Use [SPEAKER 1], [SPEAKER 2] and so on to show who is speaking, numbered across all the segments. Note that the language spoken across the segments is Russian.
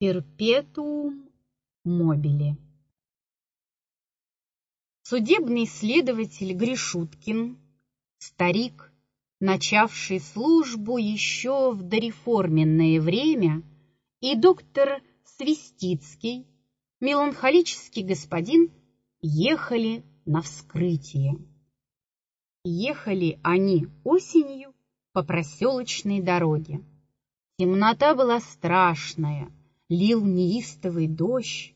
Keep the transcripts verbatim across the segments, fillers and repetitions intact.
[SPEAKER 1] Перпетуум мобиле. Судебный следователь Гришуткин, старик, начавший службу еще в дореформенное время, и доктор Свистицкий, меланхолический господин, ехали на вскрытие. Ехали они осенью по проселочной дороге. Темнота была страшная, лил неистовый дождь.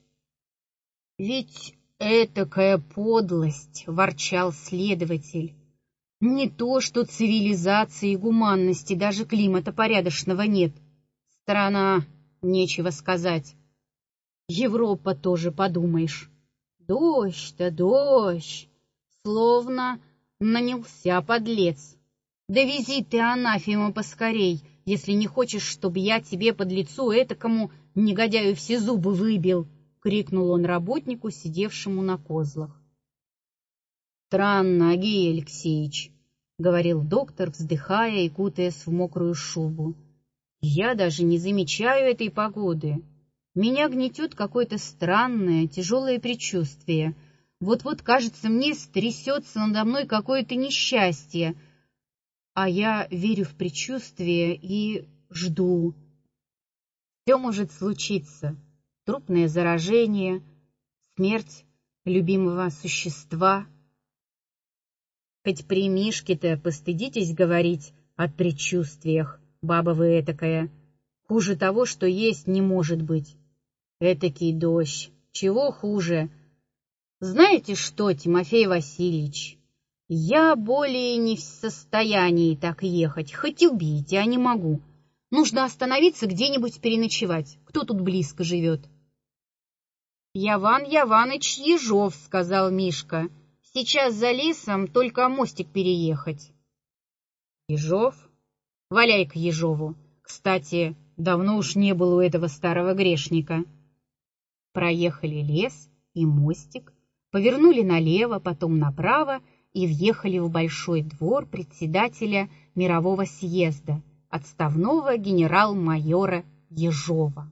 [SPEAKER 1] «Ведь этакая подлость!» — ворчал следователь. «Не то, что цивилизации и гуманности, даже климата порядочного нет. Страна, нечего сказать. Европа тоже, подумаешь. Дождь-то дождь, словно нанялся подлец. Довези ты анафема поскорей, если не хочешь, чтобы я тебе под лицо этакому негодяю все зубы выбил!» — крикнул он работнику, сидевшему на козлах. «Странно, Агей Алексеевич», — говорил доктор, вздыхая и кутаясь в мокрую шубу. «Я даже не замечаю этой погоды. Меня гнетет какое-то странное, тяжелое предчувствие. Вот-вот, кажется, мне стрясется надо мной какое-то несчастье. А я верю в предчувствие и жду. Все может случиться. Трупное заражение, смерть любимого существа. Хоть при Мишке-то постыдитесь говорить о предчувствиях, баба вы этакая. Хуже того, что есть, не может быть. Этакий дождь. Чего хуже? Знаете что, Тимофей Васильевич? Я более не в состоянии так ехать, хоть убейте, а не могу. Нужно остановиться где-нибудь переночевать. Кто тут близко живет? Яван Яваныч Ежов, сказал Мишка. Сейчас за лесом только мостик переехать. Ежов? Валяй к Ежову. Кстати, давно уж не было у этого старого грешника. Проехали лес и мостик, повернули налево, потом направо, и въехали в большой двор председателя мирового съезда, отставного генерал-майора Ежова.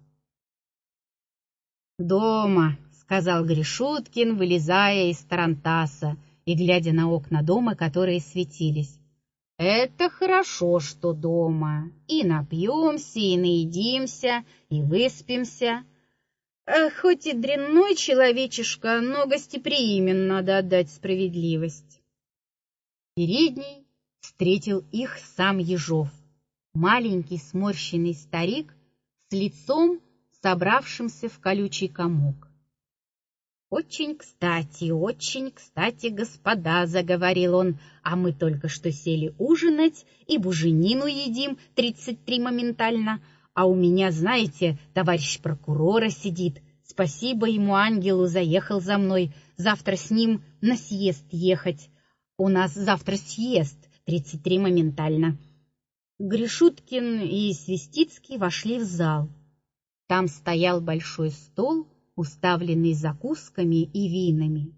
[SPEAKER 1] «Дома», — сказал Гришуткин, вылезая из тарантаса и глядя на окна дома, которые светились. «Это хорошо, что дома. И напьемся, и наедимся, и выспимся. Хоть и дрянной человечишка, но гостеприимен, надо отдать справедливость». В передней встретил их сам Ежов, маленький сморщенный старик с лицом, собравшимся в колючий комок. «Очень кстати, очень кстати, господа», — заговорил он, «а мы только что сели ужинать и буженину едим, тридцать три моментально, а у меня, знаете, товарищ прокурора сидит. Спасибо ему, ангелу, заехал за мной, завтра с ним на съезд ехать. У нас завтра съезд, тридцать три моментально». Гришуткин и Свистицкий вошли в зал. Там стоял большой стол, уставленный закусками и винами.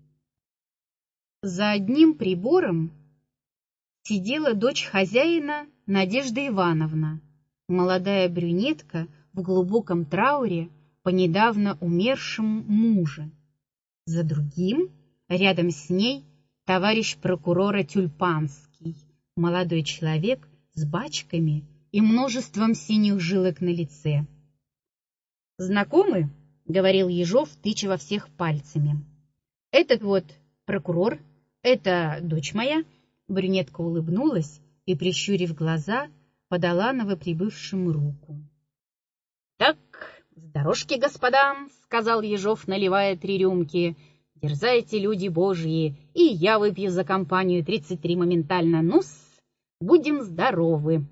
[SPEAKER 1] За одним прибором сидела дочь хозяина Надежда Ивановна, молодая брюнетка в глубоком трауре по недавно умершему мужу. За другим, рядом с ней, товарищ прокурора Тюльпанский, молодой человек с бачками и множеством синих жилок на лице. «Знакомы?» — говорил Ежов, тыча во всех пальцами. «Этот вот прокурор, это дочь моя». Брюнетка улыбнулась и, прищурив глаза, подала новоприбывшим руку. «Так, с дорожки, господа», — сказал Ежов, наливая три рюмки. «Дерзайте, люди божьи, и я выпью за компанию тридцать три моментально. Ну-с, будем здоровы».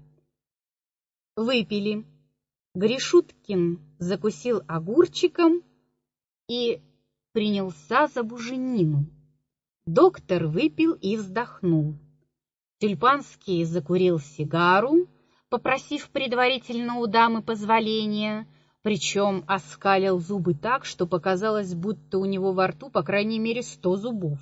[SPEAKER 1] Выпили. Гришуткин закусил огурчиком и принялся за буженину. Доктор выпил и вздохнул. Тюльпанский закурил сигару, попросив предварительно у дамы позволения, причем оскалил зубы так, что показалось, будто у него во рту по крайней мере сто зубов.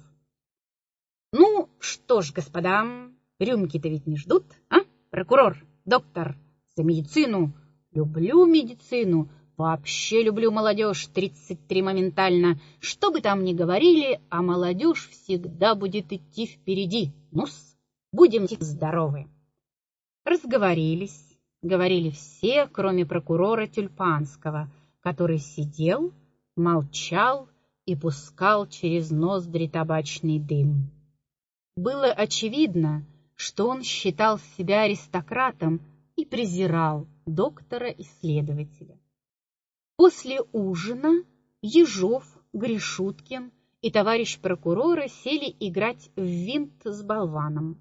[SPEAKER 1] «Ну что ж, господа, рюмки-то ведь не ждут, а? Прокурор, доктор, за медицину! Люблю медицину, Вообще люблю молодежь, тридцать три моментально. Что бы там ни говорили, а молодежь всегда будет идти впереди. Ну-с, будем здоровы. Разговорились, говорили все, кроме прокурора Тюльпанского, который сидел, молчал и пускал через ноздри табачный дым. Было очевидно, что он считал себя аристократом и презирал доктора-исследователя. После ужина Ежов, Гришуткин и товарищ прокурора сели играть в винт с болваном.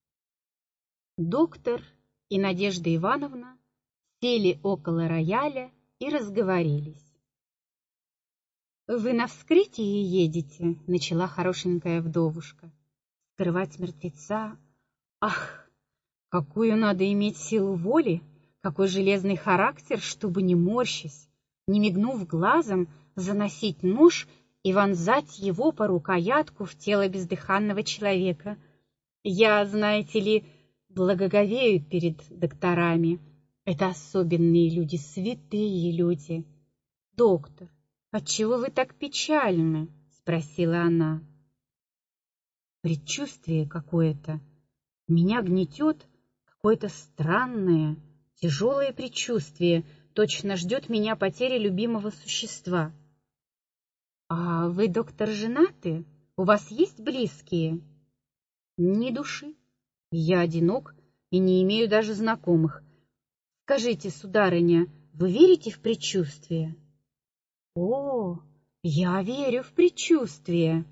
[SPEAKER 1] Доктор и Надежда Ивановна сели около рояля и разговорились. «Вы на вскрытие едете?» — начала хорошенькая вдовушка. «Скрывать мертвеца? Ах, какую надо иметь силу воли, какой железный характер, чтобы, не морщась, не мигнув глазом, заносить нож и вонзать его по рукоятку в тело бездыханного человека. Я, знаете ли, благоговею перед докторами. Это особенные люди, святые люди. Доктор, отчего вы так печальны?» — спросила она. «Предчувствие какое-то. Меня гнетет какое-то странное, тяжелое предчувствие. Точно ждет меня потеря любимого существа». «А вы, доктор, женаты? У вас есть близкие?» «Ни души. Я одинок и не имею даже знакомых. Скажите, сударыня, вы верите в предчувствие?» «О, я верю в предчувствие».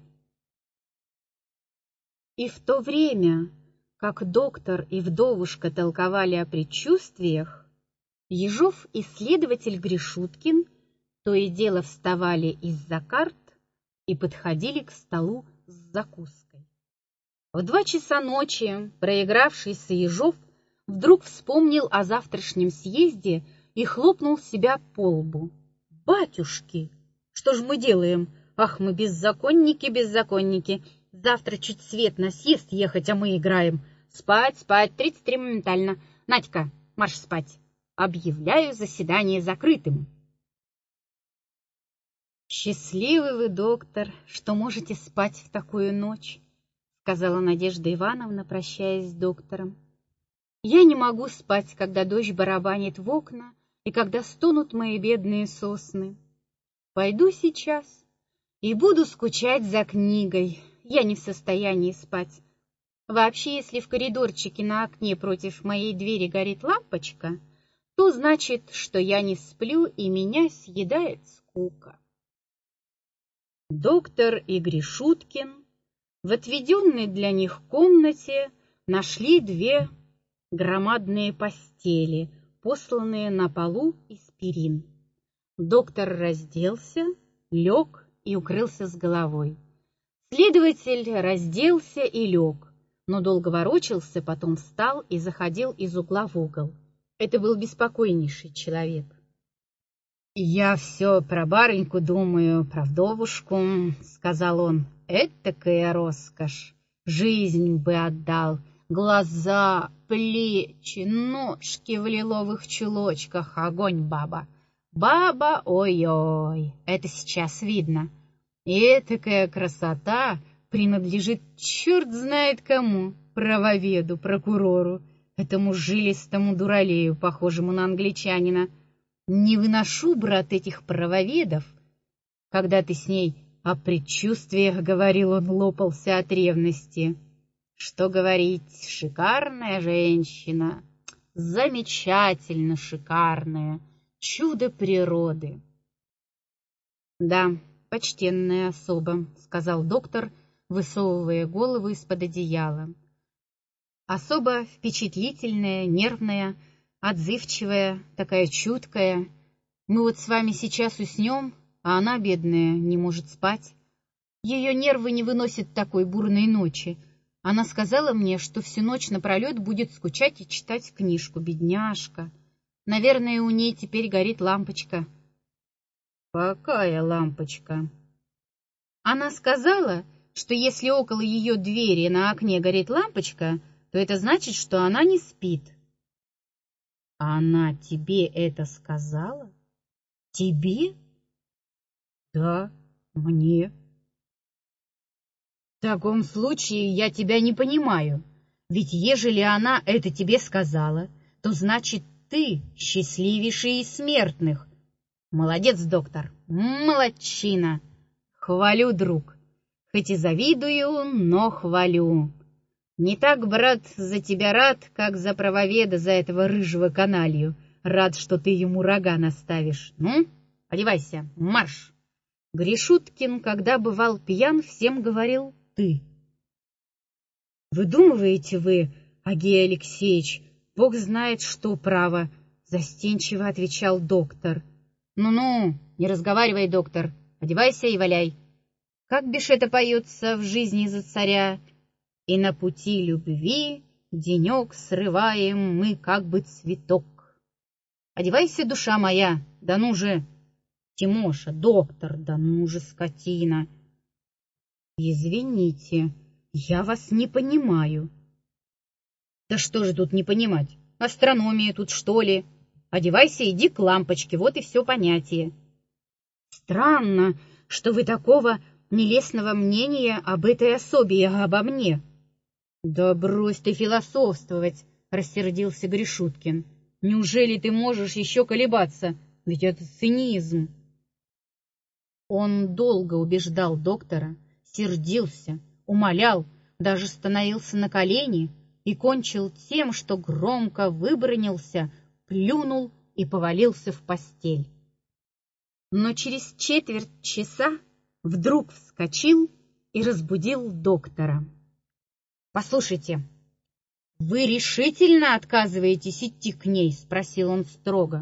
[SPEAKER 1] И в то время, как доктор и вдовушка толковали о предчувствиях, Ежов и следователь Гришуткин то и дело вставали из-за карт и подходили к столу с закуской. В два часа ночи проигравшийся Ежов вдруг вспомнил о завтрашнем съезде и хлопнул себя по лбу. «Батюшки, что ж мы делаем? Ах, мы беззаконники, беззаконники! Завтра чуть свет на съезд ехать, а мы играем. Спать, спать, тридцать три моментально. Надька, марш спать. Объявляю заседание закрытым». «Счастливый вы, доктор, что можете спать в такую ночь», — сказала Надежда Ивановна, прощаясь с доктором. «Я не могу спать, когда дождь барабанит в окна и когда стонут мои бедные сосны. Пойду сейчас и буду скучать за книгой. Я не в состоянии спать. Вообще, если в коридорчике на окне против моей двери горит лампочка, то значит, что я не сплю и меня съедает скука». Доктор и Гришуткин в отведенной для них комнате нашли две громадные постели, посланные на полу из перин. Доктор разделся, лег и укрылся с головой. Следователь разделся и лег, но долго ворочался, потом встал и заходил из угла в угол. Это был беспокойнейший человек. «Я все про барыньку думаю, про вдовушку», — сказал он. «Этакая роскошь! Жизнь бы отдал! Глаза, плечи, ножки в лиловых чулочках, огонь баба! Баба, ой-ой, это сейчас видно! И этакая красота принадлежит черт знает кому, правоведу, прокурору, этому жилистому дуралею, похожему на англичанина. Не выношу, брат, этих правоведов. Когда ты с ней о предчувствиях говорил, он лопался от ревности. Что говорить, шикарная женщина, замечательно шикарная, чудо природы». «Да, почтенная особа», — сказал доктор, высовывая голову из-под одеяла. «Особо впечатлительная, нервная, отзывчивая, такая чуткая. Мы вот с вами сейчас уснем, а она, бедная, не может спать. Ее нервы не выносят такой бурной ночи. Она сказала мне, что всю ночь напролет будет скучать и читать книжку, бедняжка. Наверное, у ней теперь горит лампочка». «Какая лампочка?» «Она сказала, что если около ее двери на окне горит лампочка, то это значит, что она не спит». «Она тебе это сказала?» Тебе? Да, мне. В таком случае я тебя не понимаю. Ведь ежели она это тебе сказала, то значит ты счастливейший из смертных. Молодец, доктор, молодчина. Хвалю, друг. Хоть и завидую, но хвалю. Не так, брат, за тебя рад, как за правоведа, за этого рыжего каналью. Рад, что ты ему рога наставишь. Ну, одевайся, марш. Гришуткин, когда бывал пьян, всем говорил «ты». «Выдумываете вы, Агей Алексеевич, Бог знает, что право», — застенчиво отвечал доктор. «Ну-ну, не разговаривай, доктор, одевайся и валяй. Как бишь это поется в жизни за царя? И на пути любви денек срываем мы, как бы цветок. Одевайся, душа моя, да ну же, Тимоша, доктор, да ну же, скотина». «Извините, я вас не понимаю». «Да что же тут не понимать? Астрономия тут, что ли? Одевайся, иди к лампочке, вот и все понятие». «Странно, что вы такого нелестного мнения об этой особе и обо мне». «Да брось ты философствовать», — рассердился Гришуткин. «Неужели ты можешь еще колебаться? Ведь это цинизм». Он долго убеждал доктора, сердился, умолял, даже становился на колени и кончил тем, что громко выбранился, плюнул и повалился в постель. Но через четверть часа вдруг вскочил и разбудил доктора. «Послушайте, вы решительно отказываетесь идти к ней?» — спросил он строго.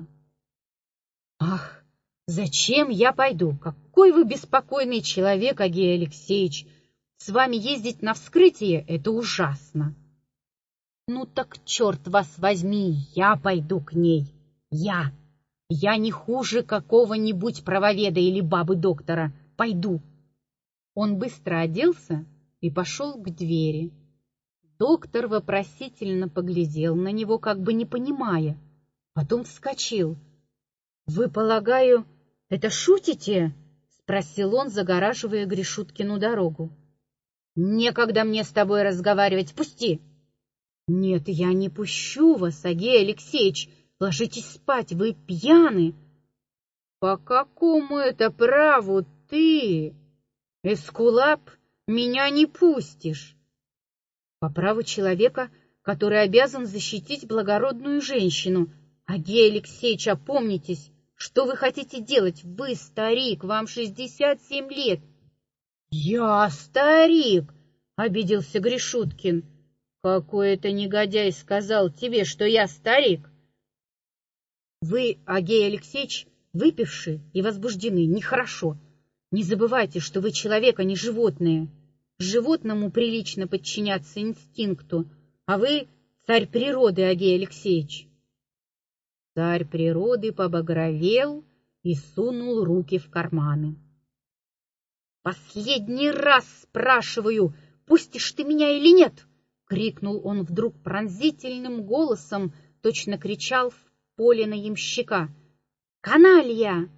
[SPEAKER 1] «Ах, зачем я пойду? Какой вы беспокойный человек, Агей Алексеевич! С вами ездить на вскрытие — это ужасно!» «Ну так, черт вас возьми, я пойду к ней! Я! Я не хуже какого-нибудь правоведа или бабы-доктора! Пойду!» Он быстро оделся и пошел к двери. Доктор вопросительно поглядел на него, как бы не понимая. Потом вскочил. «Вы, полагаю, это шутите?» — спросил он, загораживая Гришуткину дорогу. «Некогда мне с тобой разговаривать, пусти!» «Нет, я не пущу вас, Агей Алексеевич, ложитесь спать, вы пьяны!» «По какому это праву ты, эскулап, меня не пустишь?» «По праву человека, который обязан защитить благородную женщину. Агей Алексеевич, опомнитесь, что вы хотите делать? Вы старик, вам шестьдесят семь лет». «Я старик!» — обиделся Гришуткин. «Какой это негодяй сказал тебе, что я старик?» «Вы, Агей Алексеевич, выпивши и возбуждены, нехорошо. Не забывайте, что вы человек, а не животное. Животному прилично подчиняться инстинкту, а вы царь природы, Агей Алексеевич». Царь природы побагровел и сунул руки в карманы. «Последний раз спрашиваю, пустишь ты меня или нет?» — крикнул он вдруг пронзительным голосом, точно кричал в поле на ямщика. «Каналья!»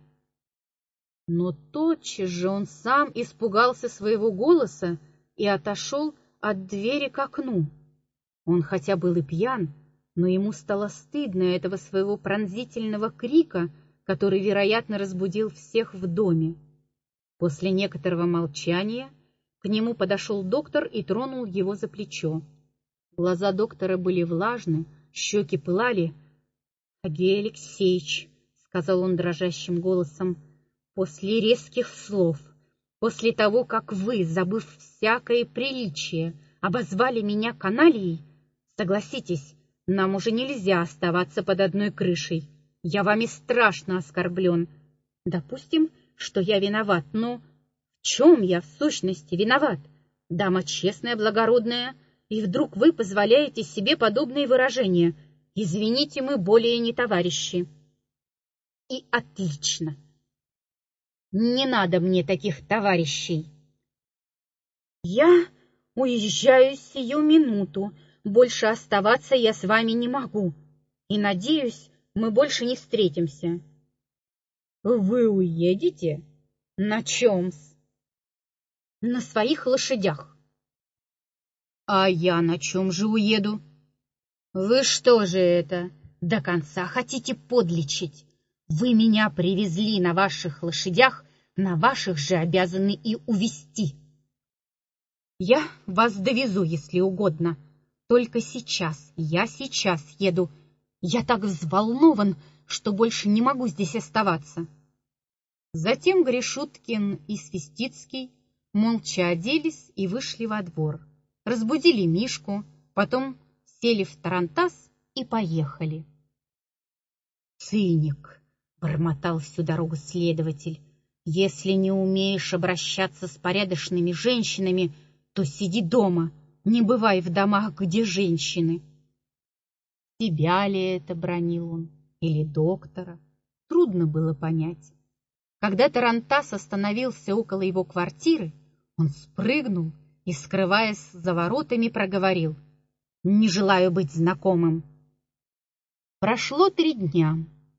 [SPEAKER 1] Но тотчас же он сам испугался своего голоса и отошел от двери к окну. Он хотя был и пьян, но ему стало стыдно этого своего пронзительного крика, который, вероятно, разбудил всех в доме. После некоторого молчания к нему подошел доктор и тронул его за плечо. Глаза доктора были влажны, щеки пылали. «Агей Алексеевич», — сказал он дрожащим голосом, — «после резких слов, после того, как вы, забыв всякое приличие, обозвали меня канальей, согласитесь, нам уже нельзя оставаться под одной крышей. Я вами страшно оскорблен. Допустим, что я виноват, но в чем я в сущности виноват? Дама честная, благородная, и вдруг вы позволяете себе подобные выражения. Извините, мы более не товарищи». И отлично. Не надо мне таких товарищей. Я уезжаю сию минуту. Больше оставаться я с вами не могу. И, надеюсь, мы больше не встретимся. Вы уедете? На чем-с? На своих лошадях. А я на чем же уеду? Вы что же это, до конца хотите подлечить? Вы меня привезли на ваших лошадях, на ваших же обязаны и увезти. Я вас довезу, если угодно. Только сейчас, я сейчас еду. Я так взволнован, что больше не могу здесь оставаться. Затем Гришуткин и Свистицкий молча оделись и вышли во двор. Разбудили Мишку, потом сели в тарантас и поехали. «Циник!» — бормотал всю дорогу следователь. «Если не умеешь обращаться с порядочными женщинами, то сиди дома, не бывай в домах, где женщины». Себя ли это бранил он, или доктора, трудно было понять. Когда тарантас остановился около его квартиры, он спрыгнул и, скрываясь за воротами, проговорил: «Не желаю быть знакомым». Прошло три дня.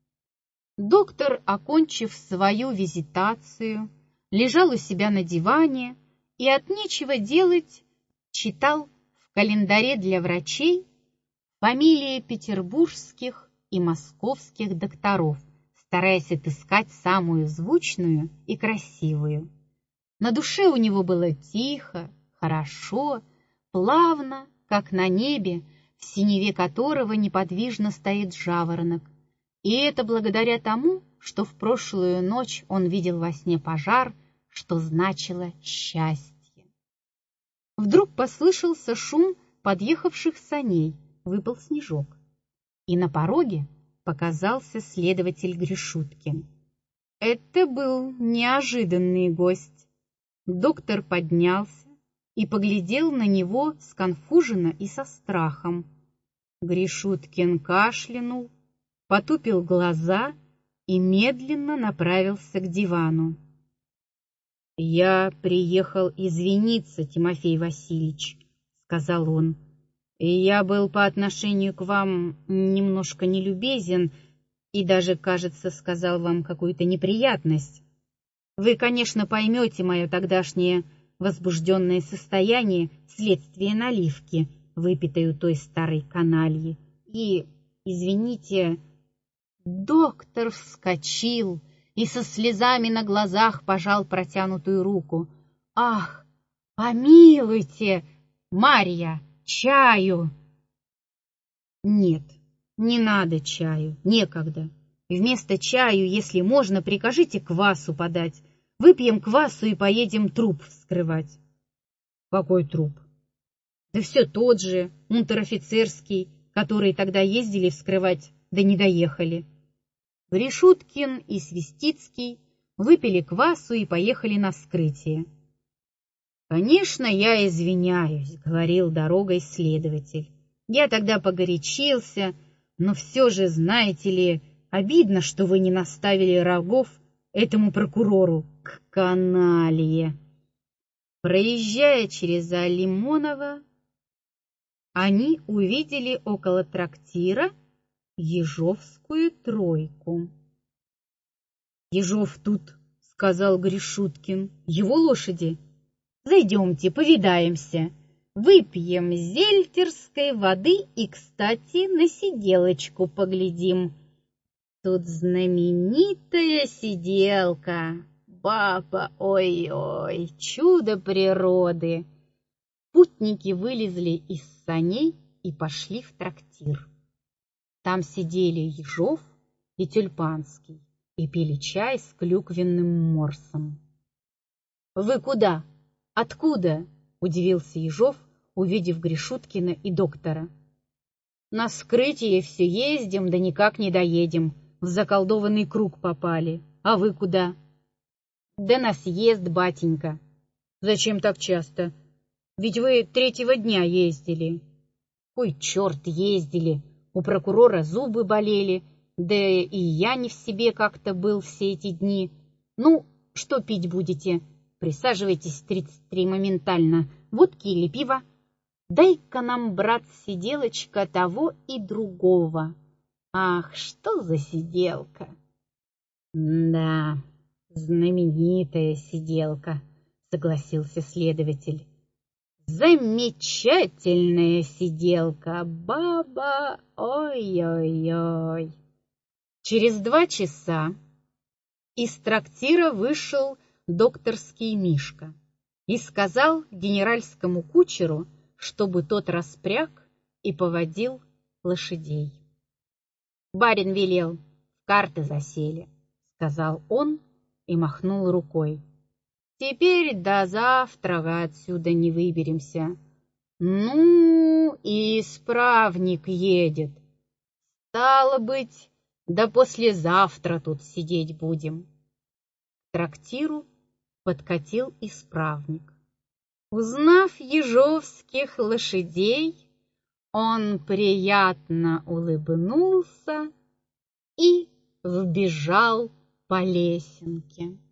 [SPEAKER 1] Доктор, окончив свою визитацию, лежал у себя на диване и от нечего делать читал в календаре для врачей фамилии петербургских и московских докторов, стараясь отыскать самую звучную и красивую. На душе у него было тихо, хорошо, плавно, как на небе, в синеве которого неподвижно стоит жаворонок. И это благодаря тому, что в прошлую ночь он видел во сне пожар, что значило счастье. Вдруг послышался шум подъехавших саней, выпал снежок, и на пороге показался следователь Гришуткин. Это был неожиданный гость. Доктор поднялся и поглядел на него сконфуженно и со страхом. Гришуткин кашлянул, потупил глаза и медленно направился к дивану. «Я приехал извиниться, Тимофей Васильевич», — сказал он. «И я был по отношению к вам немножко нелюбезен и даже, кажется, сказал вам какую-то неприятность. Вы, конечно, поймете мое тогдашнее возбужденное состояние вследствие наливки, выпитой у той старой канальи. И, извините...» Доктор вскочил и со слезами на глазах пожал протянутую руку. «Ах, помилуйте, Марья, чаю!» «Нет, не надо чаю, некогда. Вместо чаю, если можно, прикажите квасу подать. Выпьем квасу и поедем труп вскрывать». «Какой труп?» «Да все тот же, унтер-офицерский, который тогда ездили вскрывать, да не доехали». Гришуткин и Свистицкий выпили квасу и поехали на вскрытие. «Конечно, я извиняюсь», — говорил дорогой следователь. «Я тогда погорячился, но все же, знаете ли, обидно, что вы не наставили рогов этому прокурору к каналье». Проезжая через Алимоново, они увидели около трактира Ежовскую тройку. «Ежов тут», — сказал Гришуткин. «Его лошади. Зайдемте, повидаемся, выпьем зельтерской воды и, кстати, на сиделочку поглядим. Тут знаменитая сиделка, баба, ой-ой, чудо природы». Путники вылезли из саней и пошли в трактир. Там сидели Ежов и Тюльпанский и пили чай с клюквенным морсом. «Вы куда? Откуда?» — удивился Ежов, увидев Гришуткина и доктора. «На вскрытие все ездим, да никак не доедем. В заколдованный круг попали. А вы куда?» «Да на съезд, батенька». «Зачем так часто? Ведь вы третьего дня ездили». «Ой, черт, ездили. У прокурора зубы болели, да и я не в себе как-то был все эти дни. Ну, что пить будете? Присаживайтесь, тридцать три моментально. Водки или пива? Дай-ка нам, брат, сиделочка, того и другого». «Ах, что за сиделка!» Да, знаменитая сиделка, согласился следователь. Замечательная сиделка, баба, ой-ой-ой. Через два часа из трактира вышел докторский Мишка и сказал генеральскому кучеру, чтобы тот распряг и поводил лошадей. «Барин велел, в карты засели», — сказал он и махнул рукой. «Теперь до завтра отсюда не выберемся. Ну, и исправник едет. Стало быть, да послезавтра тут сидеть будем». К трактиру подкатил исправник. Узнав ежовских лошадей, он приятно улыбнулся и вбежал по лесенке.